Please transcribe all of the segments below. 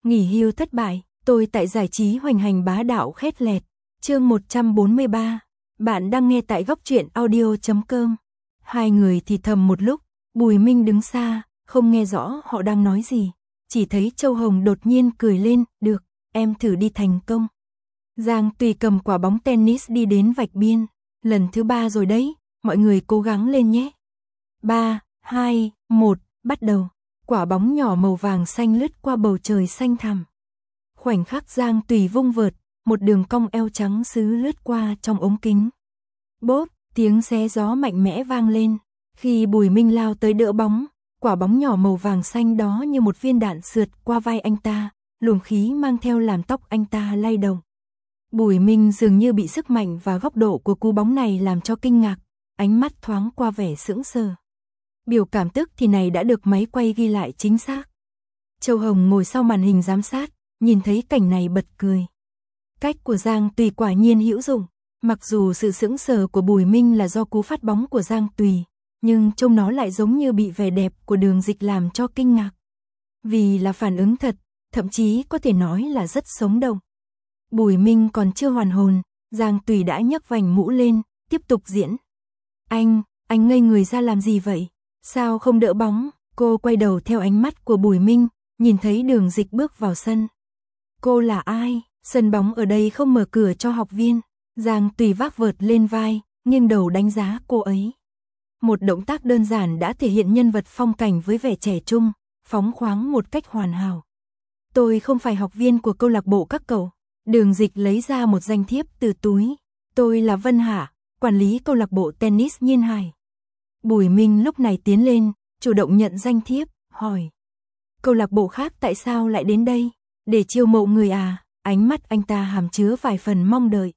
Nghỉ hưu thất bại, tôi tại giải trí hoành hành bá đạo khét lẹt. Chương 143. Bạn đang nghe tại góc truyện audio.com. Hai người thì thầm một lúc, Bùi Minh đứng xa, không nghe rõ họ đang nói gì. Chỉ thấy Châu Hồng đột nhiên cười lên, được, em thử đi thành công. Giang Tùy cầm quả bóng tennis đi đến vạch biên. Lần thứ 3 rồi đấy, mọi người cố gắng lên nhé. 3, 2, 1, bắt đầu. Quả bóng nhỏ màu vàng xanh lướt qua bầu trời xanh thẳm. Khoảnh khắc Giang Tùy vung vợt, một đường cong eo trắng sứ lướt qua trong ống kính. Bốp, tiếng xé gió mạnh mẽ vang lên. Khi Bùi Minh lao tới đỡ bóng, quả bóng nhỏ màu vàng xanh đó như một viên đạn sượt qua vai anh ta, luồng khí mang theo làm tóc anh ta lay động. Bùi Minh dường như bị sức mạnh và góc độ của cú bóng này làm cho kinh ngạc, ánh mắt thoáng qua vẻ sững sờ. Biểu cảm tức thì này đã được máy quay ghi lại chính xác. Châu Hồng ngồi sau màn hình giám sát, nhìn thấy cảnh này bật cười. Cách của Giang Tùy quả nhiên hữu dụng, mặc dù sự sững sờ của Bùi Minh là do cú phát bóng của Giang Tùy, nhưng trông nó lại giống như bị vẻ đẹp của Đường Dịch làm cho kinh ngạc. Vì là phản ứng thật, thậm chí có thể nói là rất sống động. Bùi Minh còn chưa hoàn hồn, Giang Tùy đã nhấc vành mũ lên, tiếp tục diễn. Anh ngây người ra làm gì vậy? Sao không đỡ bóng? Cô quay đầu theo ánh mắt của Bùi Minh, nhìn thấy Đường Dịch bước vào sân. Cô là ai? Sân bóng ở đây không mở cửa cho học viên. Giang Tùy vác vợt lên vai, nghiêng đầu đánh giá cô ấy. Một động tác đơn giản đã thể hiện nhân vật phong cảnh với vẻ trẻ trung, phóng khoáng một cách hoàn hảo. Tôi không phải học viên của câu lạc bộ các cậu. Đường Dịch lấy ra một danh thiếp từ túi. Tôi là Vân Hạ, quản lý câu lạc bộ tennis Nhiên Hải. Bùi Minh lúc này tiến lên, chủ động nhận danh thiếp, hỏi. Câu lạc bộ khác tại sao lại đến đây? Để chiêu mộ người à? Ánh mắt anh ta hàm chứa vài phần mong đợi.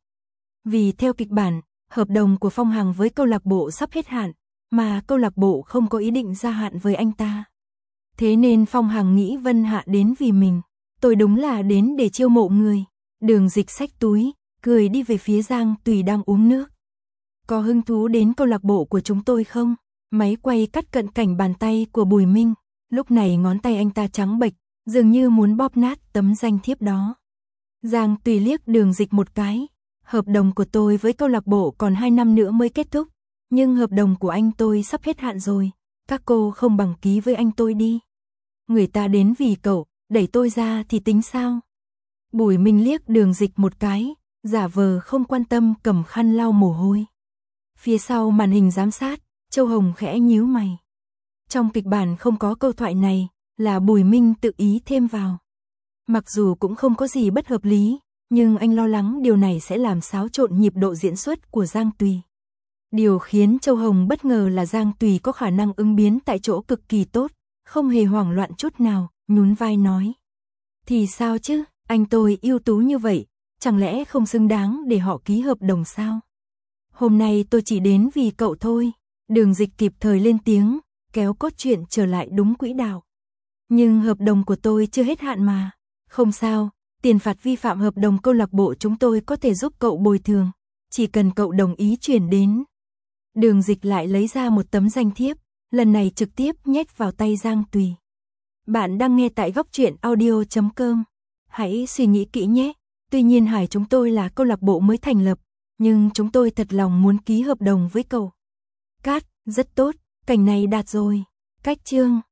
Vì theo kịch bản, hợp đồng của Phong Hằng với câu lạc bộ sắp hết hạn, mà câu lạc bộ không có ý định gia hạn với anh ta. Thế nên Phong Hằng nghĩ Vân Hạ đến vì mình. Tôi đúng là đến để chiêu mộ người. Đường Dịch xách túi, cười đi về phía Giang Tùy đang uống nước. Có hứng thú đến câu lạc bộ của chúng tôi không? Máy quay cắt cận cảnh bàn tay của Bùi Minh. Lúc này ngón tay anh ta trắng bệch, dường như muốn bóp nát tấm danh thiếp đó. Giang Tùy liếc Đường Dịch một cái. Hợp đồng của tôi với câu lạc bộ còn 2 năm nữa mới kết thúc. Nhưng hợp đồng của anh tôi sắp hết hạn rồi. Các cô không bằng ký với anh tôi đi. Người ta đến vì cậu, đẩy tôi ra thì tính sao? Bùi Minh liếc Đường Dịch một cái, giả vờ không quan tâm cầm khăn lau mồ hôi. Phía sau màn hình giám sát, Châu Hồng khẽ nhíu mày. Trong kịch bản không có câu thoại này, là Bùi Minh tự ý thêm vào. Mặc dù cũng không có gì bất hợp lý, nhưng anh lo lắng điều này sẽ làm xáo trộn nhịp độ diễn xuất của Giang Tùy. Điều khiến Châu Hồng bất ngờ là Giang Tùy có khả năng ứng biến tại chỗ cực kỳ tốt, không hề hoảng loạn chút nào, nhún vai nói. Thì sao chứ, anh tôi ưu tú như vậy, chẳng lẽ không xứng đáng để họ ký hợp đồng sao? Hôm nay tôi chỉ đến vì cậu thôi. Đường Dịch kịp thời lên tiếng, kéo cốt truyện trở lại đúng quỹ đạo. Nhưng hợp đồng của tôi chưa hết hạn mà. Không sao, tiền phạt vi phạm hợp đồng câu lạc bộ chúng tôi có thể giúp cậu bồi thường, chỉ cần cậu đồng ý chuyển đến. Đường Dịch lại lấy ra một tấm danh thiếp, lần này trực tiếp nhét vào tay Giang Tùy. Bạn đang nghe tại góc truyện audio.com. Hãy suy nghĩ kỹ nhé. Tuy nhiên Hải chúng tôi là câu lạc bộ mới thành lập, nhưng chúng tôi thật lòng muốn ký hợp đồng với cậu. Cát, rất tốt, cảnh này đạt rồi. Cách chương